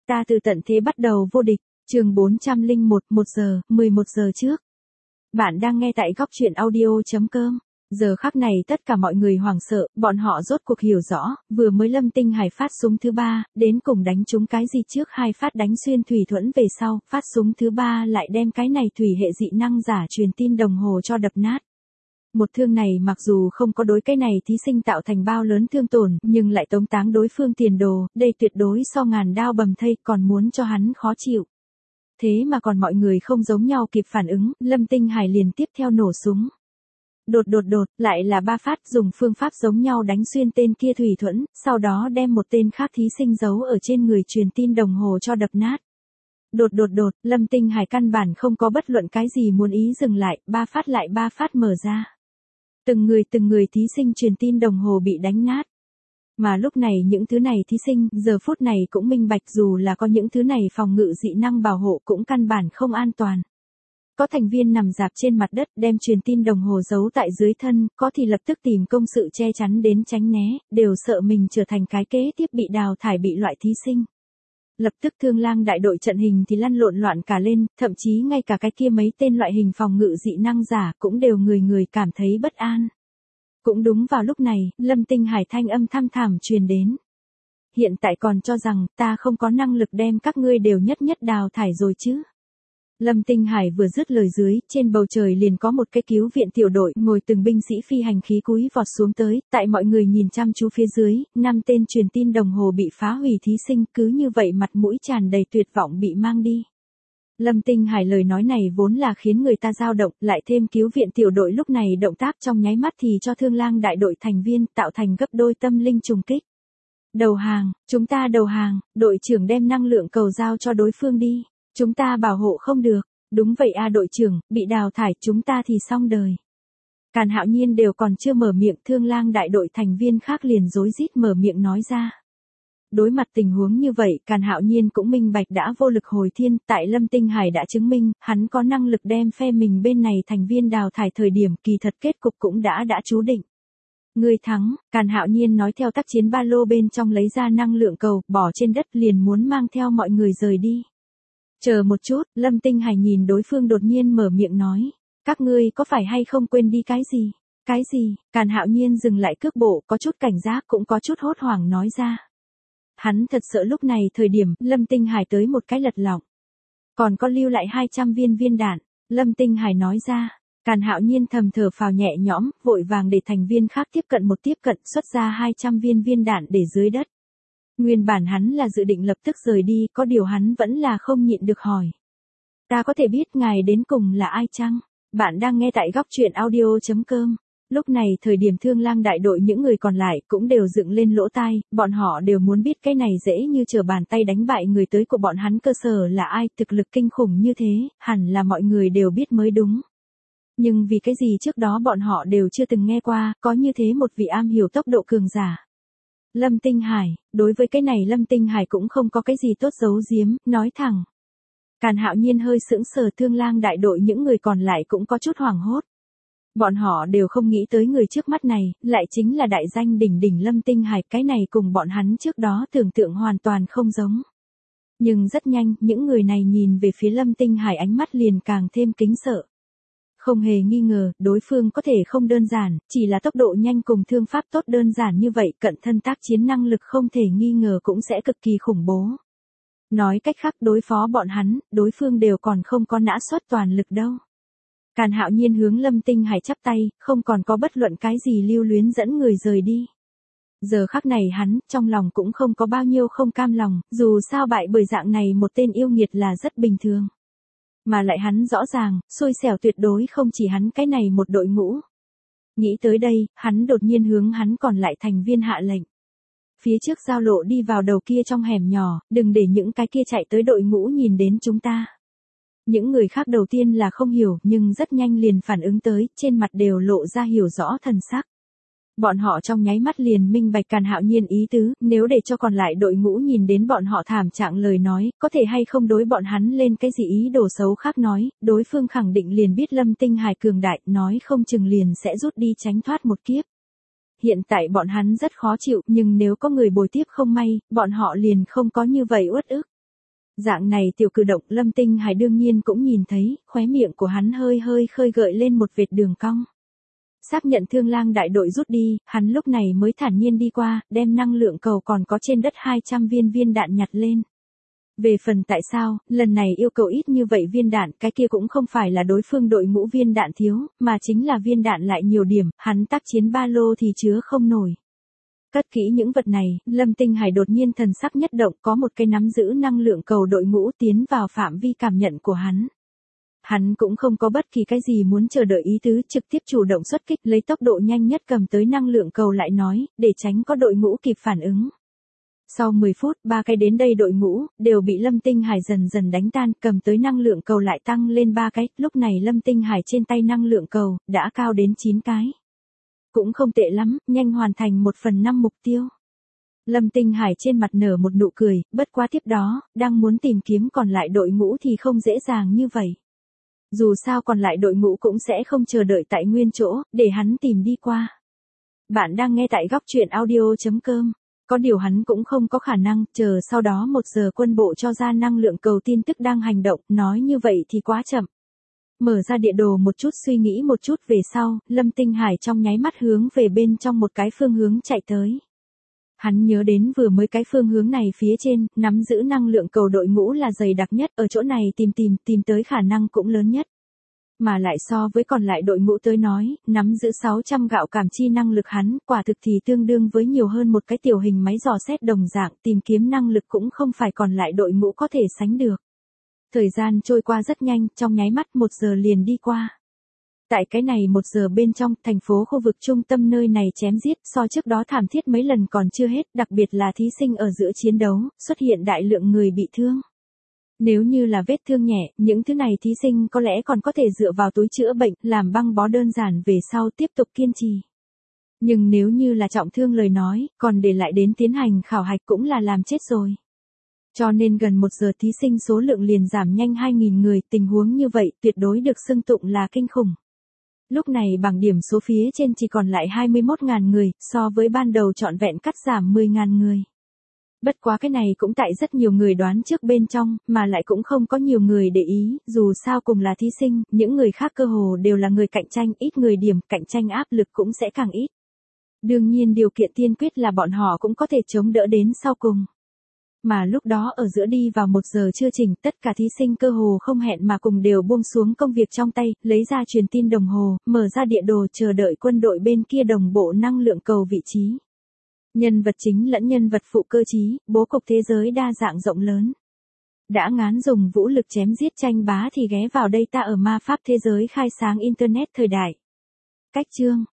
Ta từ tận thế bắt đầu vô địch, chương 401, 1 giờ, 11 giờ trước. Bạn đang nghe tại góc truyện audio.com. Giờ khắc này tất cả mọi người hoảng sợ, bọn họ rốt cuộc hiểu rõ, vừa mới Lâm Tinh Hải phát súng thứ 3, đến cùng đánh trúng cái gì trước 2 phát đánh xuyên thủy thuẫn về sau, phát súng thứ 3 lại đem cái này thủy hệ dị năng giả truyền tin đồng hồ cho đập nát. Một thương này mặc dù không có đối cái này thí sinh tạo thành bao lớn thương tổn, nhưng lại tống táng đối phương tiền đồ, đây tuyệt đối so ngàn đao bầm thây, còn muốn cho hắn khó chịu. Thế mà còn mọi người không giống nhau kịp phản ứng, Lâm Tinh Hải liền tiếp theo nổ súng. Đột, lại là 3 phát, dùng phương pháp giống nhau đánh xuyên tên kia thủy thuẫn, sau đó đem một tên khác thí sinh giấu ở trên người truyền tin đồng hồ cho đập nát. Đột, Lâm Tinh Hải căn bản không có bất luận cái gì muốn ý dừng lại, 3 phát lại 3 phát mở ra. Từng người thí sinh truyền tin đồng hồ bị đánh nát. Mà lúc này những thứ này thí sinh, giờ phút này cũng minh bạch dù là có những thứ này phòng ngự dị năng bảo hộ cũng căn bản không an toàn. Có thành viên nằm rạp trên mặt đất đem truyền tin đồng hồ giấu tại dưới thân, có thì lập tức tìm công sự che chắn đến tránh né, đều sợ mình trở thành cái kế tiếp bị đào thải bị loại thí sinh. Lập tức Thương Lang đại đội trận hình thì lăn lộn loạn cả lên, thậm chí ngay cả cái kia mấy tên loại hình phòng ngự dị năng giả cũng đều người cảm thấy bất an. Cũng đúng vào lúc này, Lâm Tinh Hải thanh âm thăm thẳm truyền đến. Hiện tại còn cho rằng ta không có năng lực đem các ngươi đều nhất đào thải rồi chứ. Lâm Tinh Hải vừa dứt lời dưới, trên bầu trời liền có một cái cứu viện tiểu đội ngồi từng binh sĩ phi hành khí cúi vọt xuống tới, tại mọi người nhìn chăm chú phía dưới, 5 tên truyền tin đồng hồ bị phá hủy thí sinh cứ như vậy mặt mũi tràn đầy tuyệt vọng bị mang đi. Lâm Tinh Hải lời nói này vốn là khiến người ta dao động, lại thêm cứu viện tiểu đội lúc này động tác trong nháy mắt thì cho Thương Lang đại đội thành viên tạo thành gấp đôi tâm linh trùng kích. Đầu hàng, chúng ta đầu hàng, đội trưởng đem năng lượng cầu giao cho đối phương đi. Chúng ta bảo hộ không được, đúng vậy a đội trưởng, bị đào thải chúng ta thì xong đời. Càn Hạo Nhiên đều còn chưa mở miệng, Thương Lang đại đội thành viên khác liền rối rít mở miệng nói ra. Đối mặt tình huống như vậy, Càn Hạo Nhiên cũng minh bạch đã vô lực hồi thiên, tại Lâm Tinh Hải đã chứng minh, hắn có năng lực đem phe mình bên này thành viên đào thải thời điểm, kỳ thật kết cục cũng đã chú định. Người thắng, Càn Hạo Nhiên nói theo tác chiến ba lô bên trong lấy ra năng lượng cầu, bỏ trên đất liền muốn mang theo mọi người rời đi. Chờ một chút, Lâm Tinh Hải nhìn đối phương đột nhiên mở miệng nói. Các ngươi có phải hay không quên đi cái gì? Cái gì? Càn Hạo Nhiên dừng lại cước bộ, có chút cảnh giác cũng có chút hốt hoảng nói ra. Hắn thật sợ lúc này thời điểm, Lâm Tinh Hải tới một cái lật lọng. Còn có lưu lại 200 viên đạn. Lâm Tinh Hải nói ra. Càn Hạo Nhiên thầm thở phào nhẹ nhõm, vội vàng để thành viên khác tiếp cận xuất ra 200 viên đạn để dưới đất. Nguyên bản hắn là dự định lập tức rời đi, có điều hắn vẫn là không nhịn được hỏi. Ta có thể biết ngài đến cùng là ai chăng? Bạn đang nghe tại góc truyện audio.com. Lúc này thời điểm Thương Lang đại đội những người còn lại cũng đều dựng lên lỗ tai, bọn họ đều muốn biết cái này dễ như trở bàn tay đánh bại người tới của bọn hắn cơ sở là ai, thực lực kinh khủng như thế, hẳn là mọi người đều biết mới đúng. Nhưng vì cái gì trước đó bọn họ đều chưa từng nghe qua, có như thế một vị am hiểu tốc độ cường giả. Lâm Tinh Hải, đối với cái này Lâm Tinh Hải cũng không có cái gì tốt giấu giếm, nói thẳng. Càn Hạo Nhiên hơi sững sờ, Thương Lang đại đội những người còn lại cũng có chút hoảng hốt. Bọn họ đều không nghĩ tới người trước mắt này, lại chính là đại danh đỉnh Lâm Tinh Hải, cái này cùng bọn hắn trước đó tưởng tượng hoàn toàn không giống. Nhưng rất nhanh, những người này nhìn về phía Lâm Tinh Hải ánh mắt liền càng thêm kính sợ. Không hề nghi ngờ, đối phương có thể không đơn giản, chỉ là tốc độ nhanh cùng thương pháp tốt đơn giản như vậy, cận thân tác chiến năng lực không thể nghi ngờ cũng sẽ cực kỳ khủng bố. Nói cách khác đối phó bọn hắn, đối phương đều còn không có nã xuất toàn lực đâu. Càn Hạo Nhiên hướng Lâm Tinh Hải chắp tay, không còn có bất luận cái gì lưu luyến dẫn người rời đi. Giờ khắc này hắn, trong lòng cũng không có bao nhiêu không cam lòng, dù sao bại bởi dạng này một tên yêu nghiệt là rất bình thường. Mà lại hắn rõ ràng, xui xẻo tuyệt đối không chỉ hắn cái này một đội ngũ. Nghĩ tới đây, hắn đột nhiên hướng hắn còn lại thành viên hạ lệnh. Phía trước giao lộ đi vào đầu kia trong hẻm nhỏ, đừng để những cái kia chạy tới đội ngũ nhìn đến chúng ta. Những người khác đầu tiên là không hiểu, nhưng rất nhanh liền phản ứng tới, trên mặt đều lộ ra hiểu rõ thần sắc. Bọn họ trong nháy mắt liền minh bạch Càn Hạo Nhiên ý tứ, nếu để cho còn lại đội ngũ nhìn đến bọn họ thảm trạng lời nói, có thể hay không đối bọn hắn lên cái gì ý đồ xấu khác nói, đối phương khẳng định liền biết Lâm Tinh Hải cường đại, nói không chừng liền sẽ rút đi tránh thoát một kiếp. Hiện tại bọn hắn rất khó chịu, nhưng nếu có người bồi tiếp không may, bọn họ liền không có như vậy uất ức. Dạng này tiểu cử động Lâm Tinh Hải đương nhiên cũng nhìn thấy, khóe miệng của hắn hơi hơi khơi gợi lên một vệt đường cong. Xác nhận Thương Lang đại đội rút đi, hắn lúc này mới thản nhiên đi qua, đem năng lượng cầu còn có trên đất 200 viên đạn nhặt lên. Về phần tại sao, lần này yêu cầu ít như vậy viên đạn, cái kia cũng không phải là đối phương đội ngũ viên đạn thiếu, mà chính là viên đạn lại nhiều điểm, hắn tác chiến ba lô thì chứa không nổi. Cất kỹ những vật này, Lâm Tinh Hải đột nhiên thần sắc nhất động, có một cái nắm giữ năng lượng cầu đội ngũ tiến vào phạm vi cảm nhận của hắn. Hắn cũng không có bất kỳ cái gì muốn chờ đợi ý tứ, trực tiếp chủ động xuất kích, lấy tốc độ nhanh nhất cầm tới năng lượng cầu lại nói, để tránh có đội ngũ kịp phản ứng. Sau 10 phút, 3 cái đến đây đội ngũ, đều bị Lâm Tinh Hải dần dần đánh tan, cầm tới năng lượng cầu lại tăng lên 3 cái, lúc này Lâm Tinh Hải trên tay năng lượng cầu, đã cao đến 9 cái. Cũng không tệ lắm, nhanh hoàn thành 1/5 mục tiêu. Lâm Tinh Hải trên mặt nở một nụ cười, bất quá tiếp đó, đang muốn tìm kiếm còn lại đội ngũ thì không dễ dàng như vậy. Dù sao còn lại đội ngũ cũng sẽ không chờ đợi tại nguyên chỗ, để hắn tìm đi qua. Bạn đang nghe tại góc truyện audio.com. Có điều hắn cũng không có khả năng, chờ sau đó 1 giờ quân bộ cho ra năng lượng cầu tin tức đang hành động, nói như vậy thì quá chậm. Mở ra địa đồ một chút suy nghĩ một chút về sau, Lâm Tinh Hải trong nháy mắt hướng về bên trong một cái phương hướng chạy tới. Hắn nhớ đến vừa mới cái phương hướng này phía trên, nắm giữ năng lượng cầu đội ngũ là dày đặc nhất, ở chỗ này tìm tới khả năng cũng lớn nhất. Mà lại so với còn lại đội ngũ tới nói, nắm giữ 600 gạo cảm chi năng lực hắn, quả thực thì tương đương với nhiều hơn một cái tiểu hình máy dò xét đồng dạng, tìm kiếm năng lực cũng không phải còn lại đội ngũ có thể sánh được. Thời gian trôi qua rất nhanh, trong nháy mắt 1 giờ liền đi qua. Tại cái này 1 giờ bên trong, thành phố khu vực trung tâm nơi này chém giết, so trước đó thảm thiết mấy lần còn chưa hết, đặc biệt là thí sinh ở giữa chiến đấu, xuất hiện đại lượng người bị thương. Nếu như là vết thương nhẹ, những thứ này thí sinh có lẽ còn có thể dựa vào túi chữa bệnh, làm băng bó đơn giản về sau tiếp tục kiên trì. Nhưng nếu như là trọng thương lời nói, còn để lại đến tiến hành khảo hạch cũng là làm chết rồi. Cho nên gần 1 giờ thí sinh số lượng liền giảm nhanh 2.000 người, tình huống như vậy tuyệt đối được xưng tụng là kinh khủng. Lúc này bảng điểm số phía trên chỉ còn lại 21.000 người, so với ban đầu trọn vẹn cắt giảm 10.000 người. Bất quá cái này cũng tại rất nhiều người đoán trước bên trong, mà lại cũng không có nhiều người để ý, dù sao cùng là thí sinh, những người khác cơ hồ đều là người cạnh tranh, ít người điểm, cạnh tranh áp lực cũng sẽ càng ít. Đương nhiên điều kiện tiên quyết là bọn họ cũng có thể chống đỡ đến sau cùng. Mà lúc đó ở giữa đi vào 1 giờ chương trình, tất cả thí sinh cơ hồ không hẹn mà cùng đều buông xuống công việc trong tay, lấy ra truyền tin đồng hồ, mở ra địa đồ chờ đợi quân đội bên kia đồng bộ năng lượng cầu vị trí. Nhân vật chính lẫn nhân vật phụ cơ trí, bố cục thế giới đa dạng rộng lớn. Đã ngán dùng vũ lực chém giết tranh bá thì ghé vào đây ta ở ma pháp thế giới khai sáng Internet thời đại. Cách chương